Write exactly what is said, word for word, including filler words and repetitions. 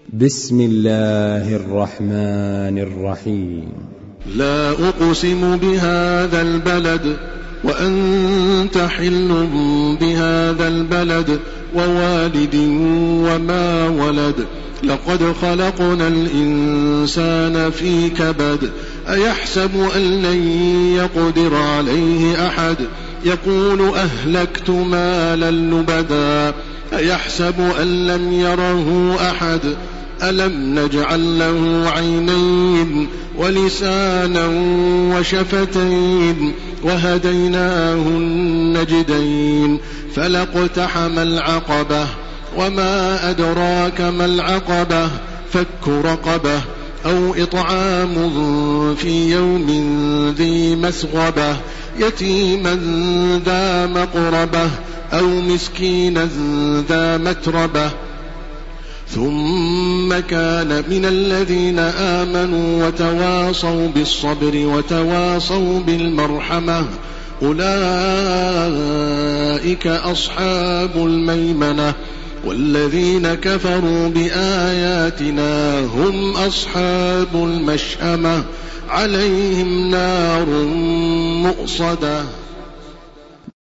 بسم الله الرحمن الرحيم. لا أقسم بهذا البلد وأنت حل بهذا البلد ووالد وما ولد لقد خلقنا الإنسان في كبد أيحسب أن لن يقدر عليه أحد يقول أهلكت مالا لبدا أيحسب أن لم يره أحد ألم نجعل له عينين ولسانا وشفتين وهديناه النجدين فلاقتحم العقبة وما أدراك ما العقبة فك رقبة أو إطعام في يوم ذي مسغبة يتيما ذا مقربة أو مسكينا ذا متربة ثم كان من الذين آمنوا وتواصوا بالصبر وتواصوا بالمرحمة أولئك أصحاب الميمنة والذين كفروا بآياتنا هم أصحاب المشأمة عليهم نار مؤصدة.